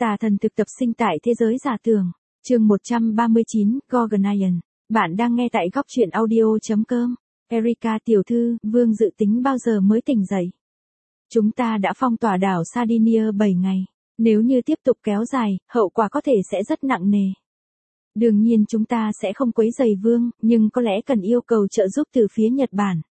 Tà thần thực tập sinh tại thế giới giả tưởng. Chương 139, Gorgonian. Bạn đang nghe tại góc truyện audio.com. Erika tiểu thư, Vương dự tính bao giờ mới tỉnh dậy? Chúng ta đã phong tỏa đảo Sardinia 7 ngày. Nếu như tiếp tục kéo dài, hậu quả có thể sẽ rất nặng nề. Đương nhiên chúng ta sẽ không quấy rầy Vương, nhưng có lẽ cần yêu cầu trợ giúp từ phía Nhật Bản.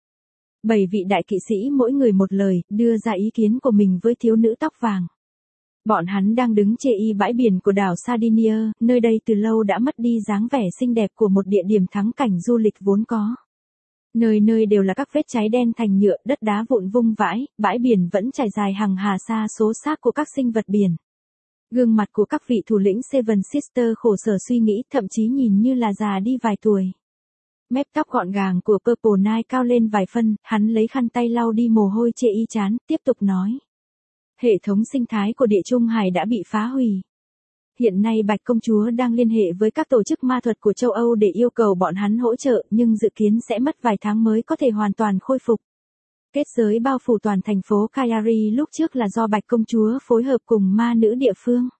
7 vị đại kỵ sĩ mỗi người một lời, đưa ra ý kiến của mình với thiếu nữ tóc vàng. Bọn hắn đang đứng chê y bãi biển của đảo Sardinia, nơi đây từ lâu đã mất đi dáng vẻ xinh đẹp của một địa điểm thắng cảnh du lịch vốn có. Nơi nơi đều là các vết cháy đen thành nhựa, đất đá vụn vung vãi, bãi biển vẫn trải dài hàng hà sa số xác của các sinh vật biển. Gương mặt của các vị thủ lĩnh Seven Sisters khổ sở suy nghĩ, thậm chí nhìn như là già đi vài tuổi. Mép tóc gọn gàng của Purple Knight cao lên vài phân, hắn lấy khăn tay lau đi mồ hôi chê y chán, tiếp tục nói. Hệ thống sinh thái của Địa Trung Hải đã bị phá hủy. Hiện nay Bạch Công Chúa đang liên hệ với các tổ chức ma thuật của châu Âu để yêu cầu bọn hắn hỗ trợ, nhưng dự kiến sẽ mất vài tháng mới có thể hoàn toàn khôi phục. Kết giới bao phủ toàn thành phố Cagliari lúc trước là do Bạch Công Chúa phối hợp cùng ma nữ địa phương.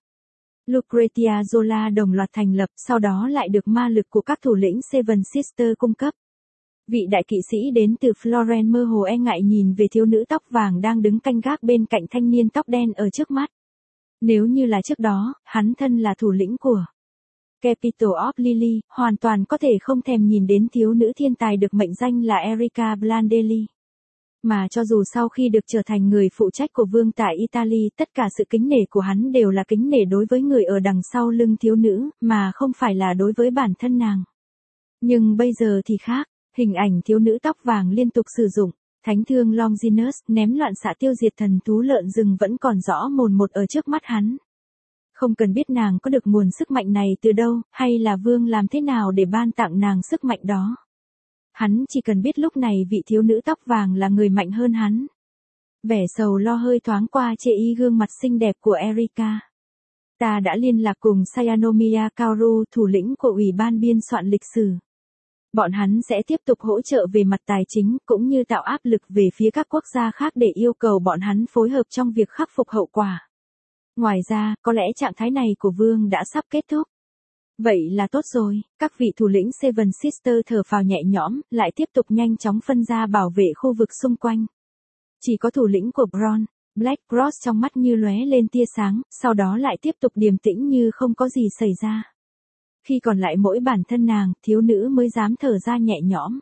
Lucretia Zola đồng loạt thành lập, sau đó lại được ma lực của các thủ lĩnh Seven Sisters cung cấp. Vị đại kỵ sĩ đến từ Florence mơ hồ e ngại nhìn về thiếu nữ tóc vàng đang đứng canh gác bên cạnh thanh niên tóc đen ở trước mắt. Nếu như là trước đó, hắn thân là thủ lĩnh của Capital of Lily, hoàn toàn có thể không thèm nhìn đến thiếu nữ thiên tài được mệnh danh là Erika Blandelli. Mà cho dù sau khi được trở thành người phụ trách của vương tại Italy, tất cả sự kính nể của hắn đều là kính nể đối với người ở đằng sau lưng thiếu nữ, mà không phải là đối với bản thân nàng. Nhưng bây giờ thì khác, hình ảnh thiếu nữ tóc vàng liên tục sử dụng, thánh thương Longinus ném loạn xạ tiêu diệt thần thú lợn rừng vẫn còn rõ mồn một ở trước mắt hắn. Không cần biết nàng có được nguồn sức mạnh này từ đâu, hay là vương làm thế nào để ban tặng nàng sức mạnh đó. Hắn chỉ cần biết lúc này vị thiếu nữ tóc vàng là người mạnh hơn hắn. Vẻ sầu lo hơi thoáng qua chê y gương mặt xinh đẹp của Erika. Ta đã liên lạc cùng Sayanomiya Kaoru, thủ lĩnh của Ủy ban biên soạn lịch sử. Bọn hắn sẽ tiếp tục hỗ trợ về mặt tài chính cũng như tạo áp lực về phía các quốc gia khác để yêu cầu bọn hắn phối hợp trong việc khắc phục hậu quả. Ngoài ra, có lẽ trạng thái này của Vương đã sắp kết thúc. Vậy là tốt rồi, các vị thủ lĩnh Seven Sisters thở phào nhẹ nhõm, lại tiếp tục nhanh chóng phân ra bảo vệ khu vực xung quanh. Chỉ có thủ lĩnh của Bron, Black Cross trong mắt như lóe lên tia sáng, sau đó lại tiếp tục điềm tĩnh như không có gì xảy ra. Khi còn lại mỗi bản thân nàng, thiếu nữ mới dám thở ra nhẹ nhõm.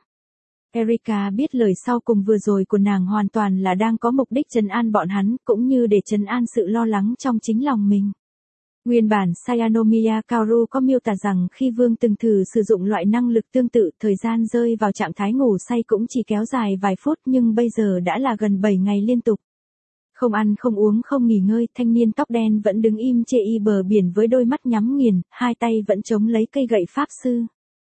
Erika biết lời sau cùng vừa rồi của nàng hoàn toàn là đang có mục đích trấn an bọn hắn, cũng như để trấn an sự lo lắng trong chính lòng mình. Nguyên bản Sayanomiya Kaoru có miêu tả rằng khi Vương từng thử sử dụng loại năng lực tương tự, thời gian rơi vào trạng thái ngủ say cũng chỉ kéo dài vài phút, nhưng bây giờ đã là gần 7 ngày liên tục. Không ăn không uống không nghỉ ngơi, thanh niên tóc đen vẫn đứng im chê y bờ biển với đôi mắt nhắm nghiền, hai tay vẫn chống lấy cây gậy pháp sư.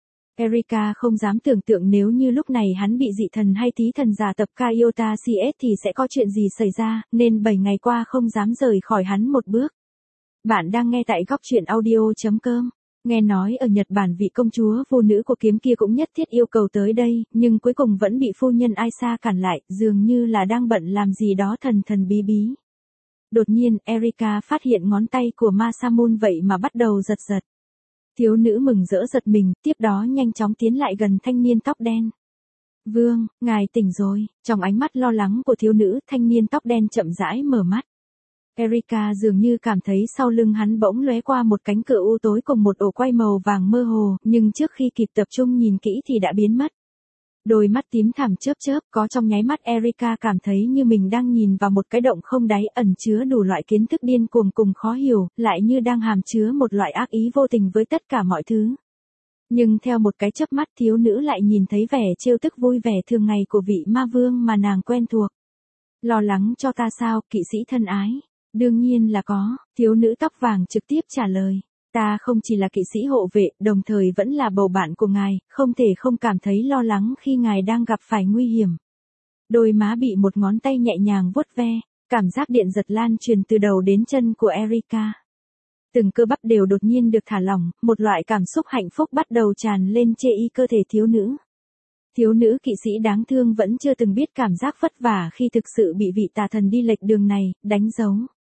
Erika không dám tưởng tượng nếu như lúc này hắn bị dị thần hay thí thần giả tập Kaiota CS thì sẽ có chuyện gì xảy ra, nên 7 ngày qua không dám rời khỏi hắn một bước. Bạn đang nghe tại góc truyện audio.com. Nghe nói ở Nhật Bản vị công chúa vô nữ của kiếm kia cũng nhất thiết yêu cầu tới đây, nhưng cuối cùng vẫn bị phu nhân Aisa cản lại, dường như là đang bận làm gì đó thần thần bí bí. Đột nhiên, Erika phát hiện ngón tay của Masamune vậy mà bắt đầu giật giật. Thiếu nữ mừng rỡ giật mình, tiếp đó nhanh chóng tiến lại gần thanh niên tóc đen. Vương, ngài tỉnh rồi. Trong ánh mắt lo lắng của thiếu nữ, thanh niên tóc đen chậm rãi mở mắt. Erika dường như cảm thấy sau lưng hắn bỗng lóe qua một cánh cửa u tối cùng một ổ quay màu vàng mơ hồ, nhưng trước khi kịp tập trung nhìn kỹ thì đã biến mất. Đôi mắt tím thẳm chớp chớp, có trong nháy mắt Erika cảm thấy như mình đang nhìn vào một cái động không đáy ẩn chứa đủ loại kiến thức điên cuồng cùng khó hiểu, lại như đang hàm chứa một loại ác ý vô tình với tất cả mọi thứ. Nhưng theo một cái chớp mắt thiếu nữ lại nhìn thấy vẻ trêu tức vui vẻ thường ngày của vị ma vương mà nàng quen thuộc. Lo lắng cho ta sao, kỵ sĩ thân ái? Đương nhiên là có, thiếu nữ tóc vàng trực tiếp trả lời. Ta không chỉ là kỵ sĩ hộ vệ, đồng thời vẫn là bầu bạn của ngài, không thể không cảm thấy lo lắng khi ngài đang gặp phải nguy hiểm. Đôi má bị một ngón tay nhẹ nhàng vuốt ve, cảm giác điện giật lan truyền từ đầu đến chân của Erika. Từng cơ bắp đều đột nhiên được thả lỏng, một loại cảm xúc hạnh phúc bắt đầu tràn lên chê y cơ thể thiếu nữ. Thiếu nữ kỵ sĩ đáng thương vẫn chưa từng biết cảm giác vất vả khi thực sự bị vị tà thần đi lệch đường này, đánh dấu.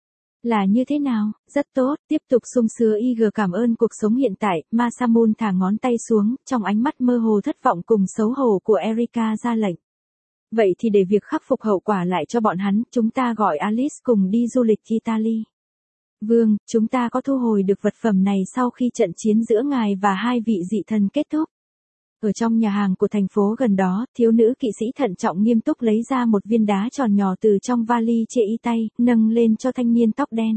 Là như thế nào? Rất tốt, tiếp tục sung sướng IG cảm ơn cuộc sống hiện tại, Masamune thả ngón tay xuống, trong ánh mắt mơ hồ thất vọng cùng xấu hổ của Erika ra lệnh. Vậy thì để việc khắc phục hậu quả lại cho bọn hắn, chúng ta gọi Alice cùng đi du lịch Italy. Vương, chúng ta có thu hồi được vật phẩm này sau khi trận chiến giữa ngài và hai vị dị thần kết thúc. Ở trong nhà hàng của thành phố gần đó, thiếu nữ kỵ sĩ thận trọng nghiêm túc lấy ra một viên đá tròn nhỏ từ trong vali chệ y tay, nâng lên cho thanh niên tóc đen.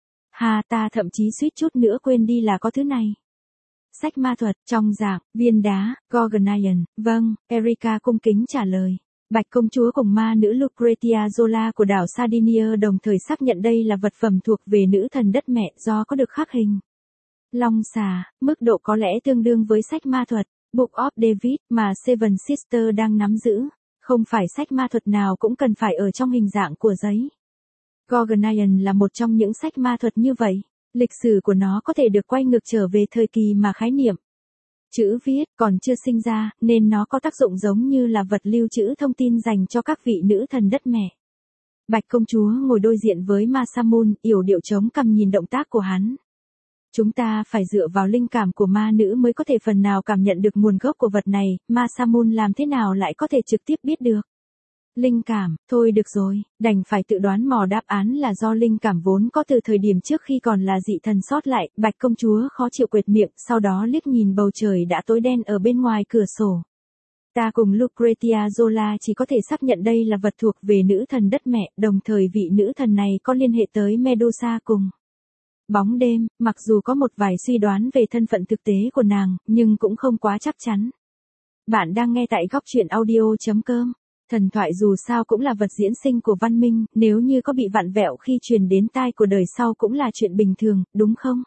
Hà, ta thậm chí suýt chút nữa quên đi là có thứ này. Sách ma thuật, trong dạng, viên đá, Gorgonian, vâng, Erika cung kính trả lời. Bạch công chúa cùng ma nữ Lucretia Zola của đảo Sardinia đồng thời xác nhận đây là vật phẩm thuộc về nữ thần đất mẹ do có được khắc hình. Long xà, mức độ có lẽ tương đương với sách ma thuật, Book of David mà Seven Sisters đang nắm giữ. Không phải sách ma thuật nào cũng cần phải ở trong hình dạng của giấy. Gorgonian là một trong những sách ma thuật như vậy. Lịch sử của nó có thể được quay ngược trở về thời kỳ mà khái niệm chữ viết còn chưa sinh ra, nên nó có tác dụng giống như là vật lưu trữ thông tin dành cho các vị nữ thần đất mẹ. Bạch công chúa ngồi đối diện với Masamune, yểu điệu chống cằm nhìn động tác của hắn. Chúng ta phải dựa vào linh cảm của ma nữ mới có thể phần nào cảm nhận được nguồn gốc của vật này, Masamune làm thế nào lại có thể trực tiếp biết được. Linh cảm, thôi được rồi, đành phải tự đoán mò đáp án là do linh cảm vốn có từ thời điểm trước khi còn là dị thần sót lại, Bạch công chúa khó chịu quệt miệng, sau đó liếc nhìn bầu trời đã tối đen ở bên ngoài cửa sổ. Ta cùng Lucretia Zola chỉ có thể xác nhận đây là vật thuộc về nữ thần đất mẹ, đồng thời vị nữ thần này có liên hệ tới Medusa cùng bóng đêm, mặc dù có một vài suy đoán về thân phận thực tế của nàng, nhưng cũng không quá chắc chắn. Bạn đang nghe tại góc truyện audio.com. Thần thoại dù sao cũng là vật diễn sinh của văn minh, nếu như có bị vặn vẹo khi truyền đến tai của đời sau cũng là chuyện bình thường, đúng không?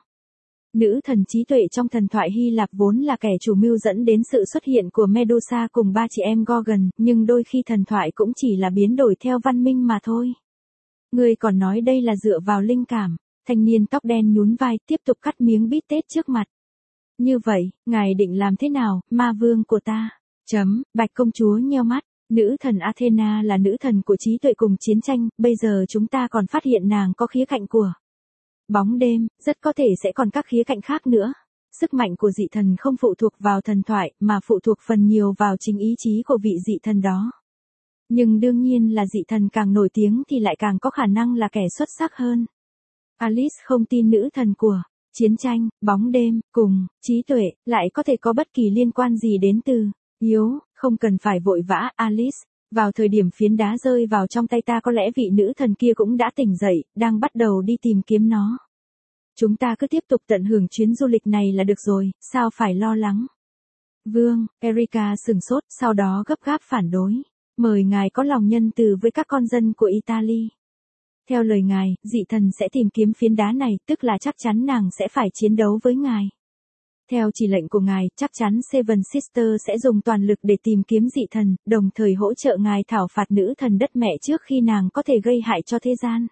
Nữ thần trí tuệ trong thần thoại Hy Lạp vốn là kẻ chủ mưu dẫn đến sự xuất hiện của Medusa cùng ba chị em Gorgon, nhưng đôi khi thần thoại cũng chỉ là biến đổi theo văn minh mà thôi. Người còn nói đây là dựa vào linh cảm, thanh niên tóc đen nhún vai tiếp tục cắt miếng bít tết trước mặt. Như vậy, ngài định làm thế nào, ma vương của ta? Bạch công chúa nheo mắt. Nữ thần Athena là nữ thần của trí tuệ cùng chiến tranh, bây giờ chúng ta còn phát hiện nàng có khía cạnh của bóng đêm, rất có thể sẽ còn các khía cạnh khác nữa. Sức mạnh của dị thần không phụ thuộc vào thần thoại, mà phụ thuộc phần nhiều vào chính ý chí của vị dị thần đó. Nhưng đương nhiên là dị thần càng nổi tiếng thì lại càng có khả năng là kẻ xuất sắc hơn. Alice không tin nữ thần của chiến tranh, bóng đêm, cùng trí tuệ, lại có thể có bất kỳ liên quan gì đến từ yếu. Không cần phải vội vã, Alice. Vào thời điểm phiến đá rơi vào trong tay ta có lẽ vị nữ thần kia cũng đã tỉnh dậy, đang bắt đầu đi tìm kiếm nó. Chúng ta cứ tiếp tục tận hưởng chuyến du lịch này là được rồi, sao phải lo lắng. Vương, Erika sừng sốt, sau đó gấp gáp phản đối. Mời ngài có lòng nhân từ với các con dân của Italy. Theo lời ngài, dị thần sẽ tìm kiếm phiến đá này, tức là chắc chắn nàng sẽ phải chiến đấu với ngài. Theo chỉ lệnh của ngài, chắc chắn Seven Sisters sẽ dùng toàn lực để tìm kiếm dị thần, đồng thời hỗ trợ ngài thảo phạt nữ thần đất mẹ trước khi nàng có thể gây hại cho thế gian.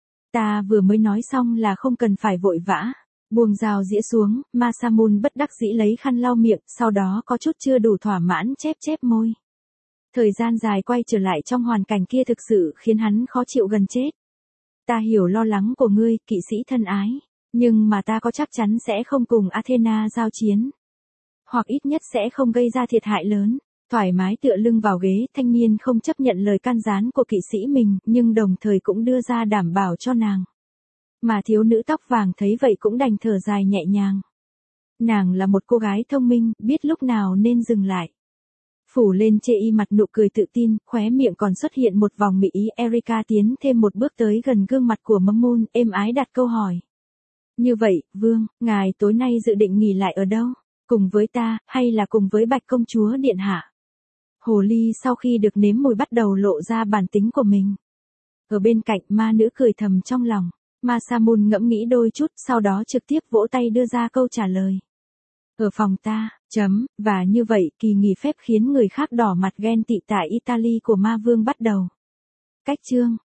Ta vừa mới nói xong là không cần phải vội vã. Buông dao dĩa xuống, Masamune bất đắc dĩ lấy khăn lau miệng, sau đó có chút chưa đủ thỏa mãn chép môi. Thời gian dài quay trở lại trong hoàn cảnh kia thực sự khiến hắn khó chịu gần chết. Ta hiểu lo lắng của ngươi, kỵ sĩ thân ái. Nhưng mà ta có chắc chắn sẽ không cùng Athena giao chiến. Hoặc ít nhất sẽ không gây ra thiệt hại lớn. Thoải mái tựa lưng vào ghế, thanh niên không chấp nhận lời can gián của kỵ sĩ mình, nhưng đồng thời cũng đưa ra đảm bảo cho nàng. Mà thiếu nữ tóc vàng thấy vậy cũng đành thở dài nhẹ nhàng. Nàng là một cô gái thông minh, biết lúc nào nên dừng lại. Phủ lên chê y mặt nụ cười tự tin, khóe miệng còn xuất hiện một vòng mị ý. Erika tiến thêm một bước tới gần gương mặt của Masamune, êm ái đặt câu hỏi. Như vậy, Vương, ngài tối nay dự định nghỉ lại ở đâu? Cùng với ta, hay là cùng với Bạch công chúa điện hạ? Hồ ly sau khi được nếm mùi bắt đầu lộ ra bản tính của mình. Ở bên cạnh ma nữ cười thầm trong lòng. Masamune ngẫm nghĩ đôi chút, sau đó trực tiếp vỗ tay đưa ra câu trả lời. Ở phòng ta, và như vậy kỳ nghỉ phép khiến người khác đỏ mặt ghen tị tại Italy của ma vương bắt đầu. Cách chương